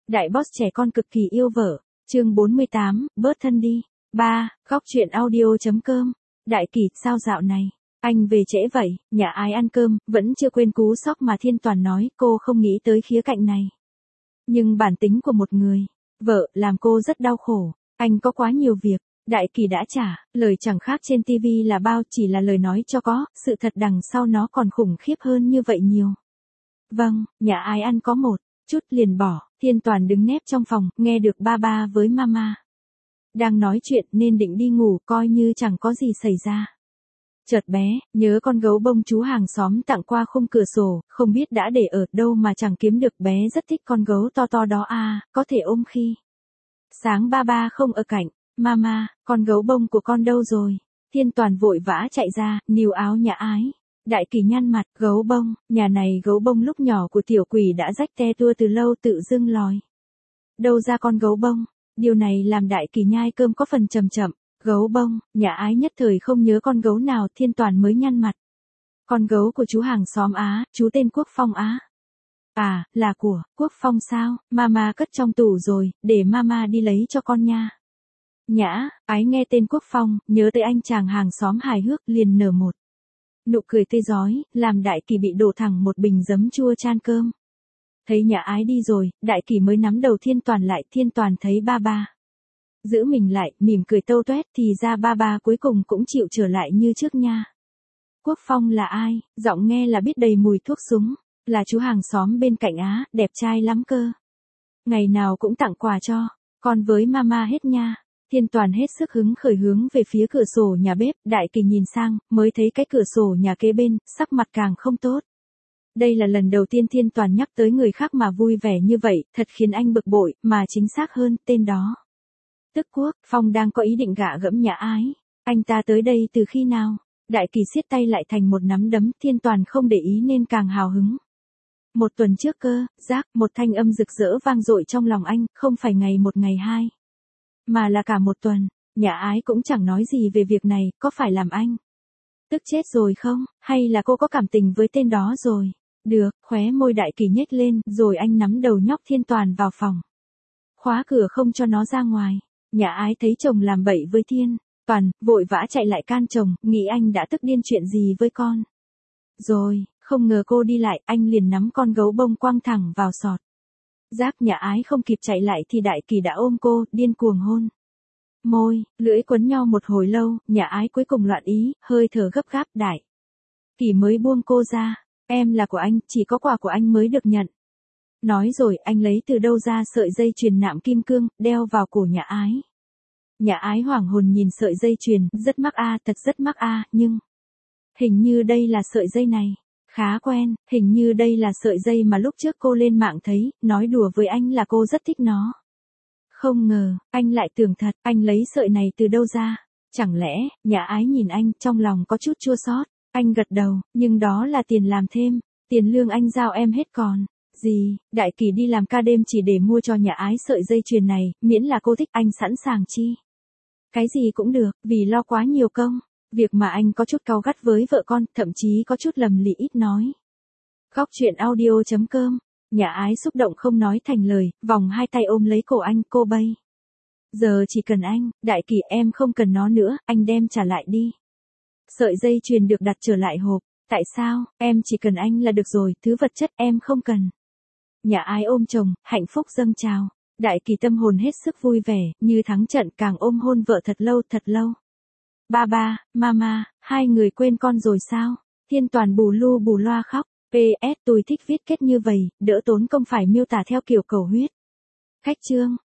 Đại boss trẻ con cực kỳ yêu vợ. Chương 48, bớt thân đi. 3. Góc truyện audio.com. Đại Kỳ, sao dạo này anh về trễ vậy? Nhà ai ăn cơm, vẫn chưa quên cú sốc mà Thiên Toàn nói, cô không nghĩ tới khía cạnh này. Nhưng bản tính của một người vợ làm cô rất đau khổ. Anh có quá nhiều việc. Đại Kỳ đã trả lời chẳng khác trên TV là bao, chỉ là lời nói cho có, sự thật đằng sau nó còn khủng khiếp hơn như vậy nhiều. Vâng, nhà ai ăn có một chút liền bỏ. Thiên Toàn đứng nép trong phòng, nghe được ba với mama đang nói chuyện nên định đi ngủ, coi như chẳng có gì xảy ra. Chợt bé nhớ con gấu bông chú hàng xóm tặng qua khung cửa sổ, không biết đã để ở đâu mà chẳng kiếm được. Bé rất thích con gấu to đó à, có thể ôm khi sáng ba không ở cạnh. Mama, con gấu bông của con đâu rồi? Thiên Toàn vội vã chạy ra, níu áo nhà ái. Đại Kỳ nhăn mặt, gấu bông, nhà này gấu bông lúc nhỏ của tiểu quỷ đã rách te tua từ lâu, tự dưng lòi đâu ra con gấu bông. Điều này làm Đại Kỳ nhai cơm có phần chậm. Gấu bông, nhà ái nhất thời không nhớ con gấu nào. Thiên Toàn mới nhăn mặt. Con gấu của chú hàng xóm á, chú tên Quốc Phong á. À, là của Quốc Phong sao? Mama cất trong tủ rồi, để mama đi lấy cho con nha. Nhã, ái nghe tên Quốc Phong, nhớ tới anh chàng hàng xóm hài hước, liền nở một nụ cười tươi rói, làm Đại Kỳ bị đổ thẳng một bình giấm chua chan cơm. Thấy nhà ái đi rồi, Đại Kỳ mới nắm đầu Thiên Toàn lại. Thiên Toàn thấy ba giữ mình lại, mỉm cười tâu toét, thì ra ba cuối cùng cũng chịu trở lại như trước nha. Quốc Phong là ai? Giọng nghe là biết đầy mùi thuốc súng. Là chú hàng xóm bên cạnh á, đẹp trai lắm cơ. Ngày nào cũng tặng quà cho con với mama hết nha. Thiên Toàn hết sức hứng khởi hướng về phía cửa sổ nhà bếp. Đại Kỳ nhìn sang, mới thấy cái cửa sổ nhà kế bên, sắc mặt càng không tốt. Đây là lần đầu tiên Thiên Toàn nhắc tới người khác mà vui vẻ như vậy, thật khiến anh bực bội, mà chính xác hơn, tên đó tức Quốc Phong đang có ý định gạ gẫm nhà ái. Anh ta tới đây từ khi nào? Đại Kỳ siết tay lại thành một nắm đấm. Thiên Toàn không để ý nên càng hào hứng. Một tuần trước cơ, rác, một thanh âm rực rỡ vang dội trong lòng anh, không phải ngày một ngày hai, mà là cả một tuần. Nhà ái cũng chẳng nói gì về việc này, có phải làm anh tức chết rồi không? Hay là cô có cảm tình với tên đó rồi? Được, khóe môi Đại Kỳ nhếch lên, rồi anh nắm đầu nhóc Thiên Toàn vào phòng. Khóa cửa không cho nó ra ngoài. Nhà ái thấy chồng làm bậy với Thiên Toàn, vội vã chạy lại can chồng, nghĩ anh đã tức điên chuyện gì với con. Rồi, không ngờ cô đi lại, anh liền nắm con gấu bông quăng thẳng vào sọt. Giáp. Nhà ái không kịp chạy lại thì Đại Kỳ đã ôm cô, điên cuồng hôn. Môi, lưỡi quấn nhau một hồi lâu, nhà ái cuối cùng loạn ý, hơi thở gấp gáp. Đại Kỳ mới buông cô ra. Em là của anh, chỉ có quà của anh mới được nhận. Nói rồi, anh lấy từ đâu ra sợi dây chuyền nạm kim cương, đeo vào cổ nhà ái. Nhà ái hoảng hồn nhìn sợi dây chuyền, rất mắc a, thật rất mắc a, nhưng hình như đây là sợi dây này khá quen, hình như đây là sợi dây mà lúc trước cô lên mạng thấy, nói đùa với anh là cô rất thích nó. Không ngờ, anh lại tưởng thật. Anh lấy sợi này từ đâu ra? Chẳng lẽ, nhà ái nhìn anh, trong lòng có chút chua xót. Anh gật đầu, nhưng đó là tiền làm thêm, tiền lương anh giao em hết còn gì. Đại Kỳ đi làm ca đêm chỉ để mua cho nhà ái sợi dây chuyền này, miễn là cô thích anh sẵn sàng chi cái gì cũng được, vì lo quá nhiều công việc mà anh có chút cáu gắt với vợ con, thậm chí có chút lầm lĩ ít nói. Góc truyện audio.com. Nhà ái xúc động không nói thành lời, vòng hai tay ôm lấy cổ anh. Cô bây giờ chỉ cần anh. Đại Kỳ, em không cần nó nữa, anh đem trả lại đi. Sợi dây chuyền được đặt trở lại hộp. Tại sao? Em chỉ cần anh là được rồi, thứ vật chất em không cần. Nhà ái ôm chồng, hạnh phúc dâng trào. Đại Kỳ tâm hồn hết sức vui vẻ, như thắng trận, càng ôm hôn vợ thật lâu thật lâu. Ba, mama, hai người quên con rồi sao? Thiên Toàn bù lu bù loa khóc. PS, tôi thích viết kết như vậy, đỡ tốn công phải miêu tả theo kiểu cầu huyết. Khách chương.